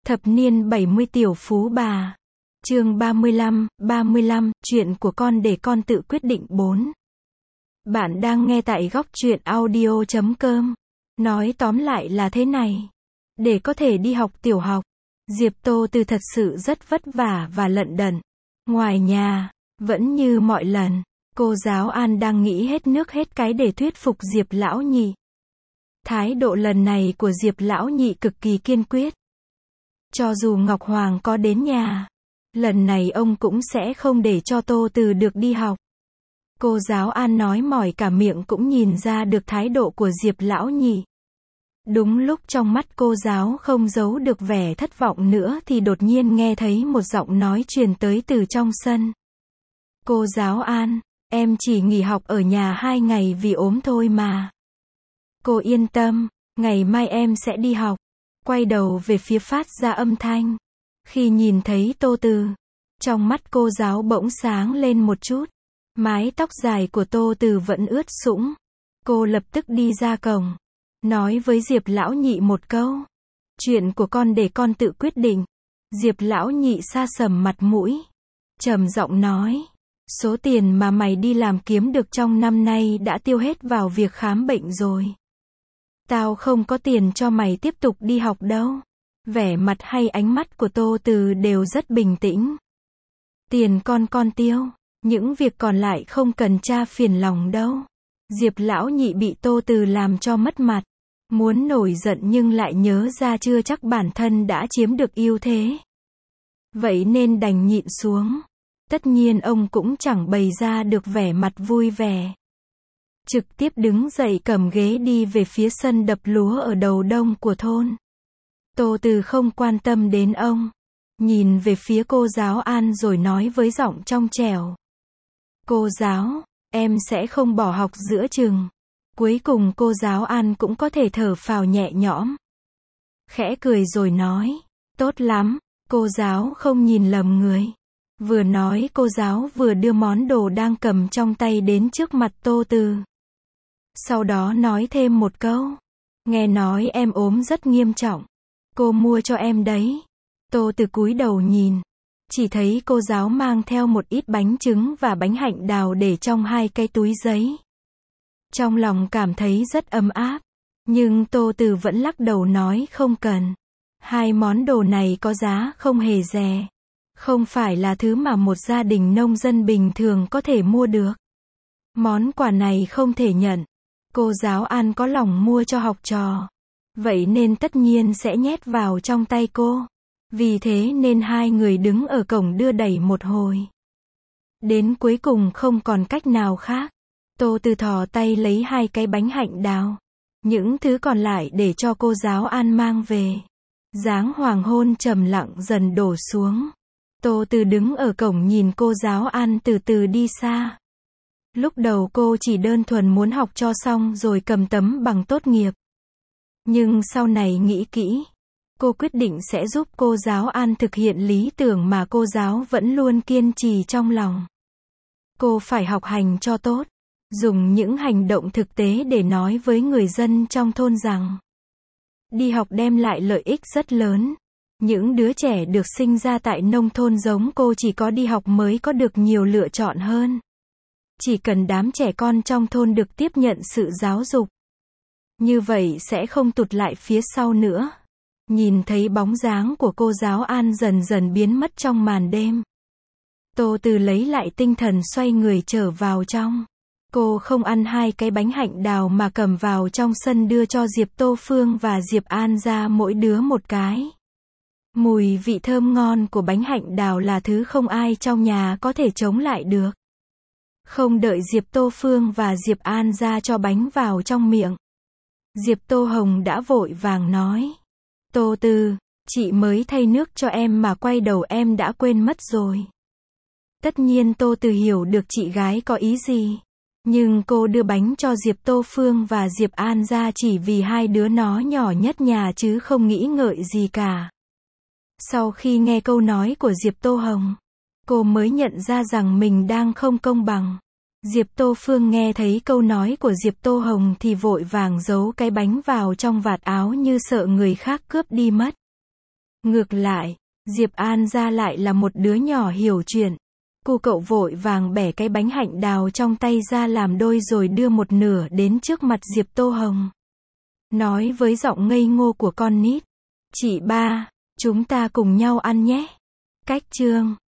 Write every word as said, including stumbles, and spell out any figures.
Thập niên bảy mươi tiểu phú bà. Chương ba mươi lăm, ba mươi lăm, chuyện của con để con tự quyết định bốn. Bạn đang nghe tại góc truyện audio chấm com. Nói tóm lại là thế này. Để có thể đi học tiểu học, Diệp Tô Từ thật sự rất vất vả và lận đận. Ngoài nhà, vẫn như mọi lần, cô giáo An đang nghĩ hết nước hết cái để thuyết phục Diệp Lão Nhị. Thái độ lần này của Diệp Lão Nhị cực kỳ kiên quyết. Cho dù Ngọc Hoàng có đến nhà, lần này ông cũng sẽ không để cho Tô Từ được đi học. Cô giáo An nói mỏi cả miệng cũng nhìn ra được thái độ của Diệp Lão Nhị. Đúng lúc trong mắt cô giáo không giấu được vẻ thất vọng nữa thì đột nhiên nghe thấy một giọng nói truyền tới từ trong sân. Cô giáo An, em chỉ nghỉ học ở nhà hai ngày vì ốm thôi mà. Cô yên tâm, ngày mai em sẽ đi học. Quay đầu về phía phát ra âm thanh. Khi nhìn thấy Tô Từ, trong mắt cô giáo bỗng sáng lên một chút. Mái tóc dài của Tô Từ vẫn ướt sũng. Cô lập tức đi ra cổng, nói với Diệp Lão Nhị một câu. Chuyện của con để con tự quyết định. Diệp Lão Nhị sa sầm mặt mũi, trầm giọng nói. Số tiền mà mày đi làm kiếm được trong năm nay đã tiêu hết vào việc khám bệnh rồi. Tao không có tiền cho mày tiếp tục đi học đâu. Vẻ mặt hay ánh mắt của Tô Từ đều rất bình tĩnh. Tiền con con tiêu, những việc còn lại không cần cha phiền lòng đâu. Diệp Lão Nhị bị Tô Từ làm cho mất mặt. Muốn nổi giận nhưng lại nhớ ra chưa chắc bản thân đã chiếm được ưu thế. Vậy nên đành nhịn xuống. Tất nhiên ông cũng chẳng bày ra được vẻ mặt vui vẻ. Trực tiếp đứng dậy cầm ghế đi về phía sân đập lúa ở đầu đông của thôn. Tô Từ không quan tâm đến ông. Nhìn về phía cô giáo An rồi nói với giọng trong trẻo. Cô giáo, em sẽ không bỏ học giữa chừng. Cuối cùng cô giáo An cũng có thể thở phào nhẹ nhõm. Khẽ cười rồi nói. Tốt lắm, cô giáo không nhìn lầm người. Vừa nói cô giáo vừa đưa món đồ đang cầm trong tay đến trước mặt Tô Từ. Sau đó nói thêm một câu. Nghe nói em ốm rất nghiêm trọng. Cô mua cho em đấy. Tô Từ cúi đầu nhìn. Chỉ thấy cô giáo mang theo một ít bánh trứng và bánh hạnh đào để trong hai cái túi giấy. Trong lòng cảm thấy rất ấm áp. Nhưng Tô Từ vẫn lắc đầu nói không cần. Hai món đồ này có giá không hề rẻ. Không phải là thứ mà một gia đình nông dân bình thường có thể mua được. Món quà này không thể nhận. Cô giáo An có lòng mua cho học trò. Vậy nên tất nhiên sẽ nhét vào trong tay cô. Vì thế nên hai người đứng ở cổng đưa đẩy một hồi. Đến cuối cùng không còn cách nào khác. Tô Từ thò tay lấy hai cái bánh hạnh đào. Những thứ còn lại để cho cô giáo An mang về. Dáng hoàng hôn trầm lặng dần đổ xuống. Tô Từ đứng ở cổng nhìn cô giáo An từ từ đi xa. Lúc đầu cô chỉ đơn thuần muốn học cho xong rồi cầm tấm bằng tốt nghiệp. Nhưng sau này nghĩ kỹ, cô quyết định sẽ giúp cô giáo An thực hiện lý tưởng mà cô giáo vẫn luôn kiên trì trong lòng. Cô phải học hành cho tốt, dùng những hành động thực tế để nói với người dân trong thôn rằng đi học đem lại lợi ích rất lớn. Những đứa trẻ được sinh ra tại nông thôn giống cô chỉ có đi học mới có được nhiều lựa chọn hơn. Chỉ cần đám trẻ con trong thôn được tiếp nhận sự giáo dục, như vậy sẽ không tụt lại phía sau nữa. Nhìn thấy bóng dáng của cô giáo An dần dần biến mất trong màn đêm. Tô Từ lấy lại tinh thần xoay người trở vào trong. Cô không ăn hai cái bánh hạnh đào mà cầm vào trong sân đưa cho Diệp Tô Phương và Diệp An ra mỗi đứa một cái. Mùi vị thơm ngon của bánh hạnh đào là thứ không ai trong nhà có thể chống lại được. Không đợi Diệp Tô Phương và Diệp An ra cho bánh vào trong miệng, Diệp Tô Hồng đã vội vàng nói. Tô Từ, chị mới thay nước cho em mà quay đầu em đã quên mất rồi. Tất nhiên Tô Từ hiểu được chị gái có ý gì. Nhưng cô đưa bánh cho Diệp Tô Phương và Diệp An ra chỉ vì hai đứa nó nhỏ nhất nhà chứ không nghĩ ngợi gì cả. Sau khi nghe câu nói của Diệp Tô Hồng, cô mới nhận ra rằng mình đang không công bằng. Diệp Tô Phương nghe thấy câu nói của Diệp Tô Hồng thì vội vàng giấu cái bánh vào trong vạt áo như sợ người khác cướp đi mất. Ngược lại, Diệp An gia lại là một đứa nhỏ hiểu chuyện. Cô cậu vội vàng bẻ cái bánh hạnh đào trong tay ra làm đôi rồi đưa một nửa đến trước mặt Diệp Tô Hồng. Nói với giọng ngây ngô của con nít. Chị ba, chúng ta cùng nhau ăn nhé. Cách chương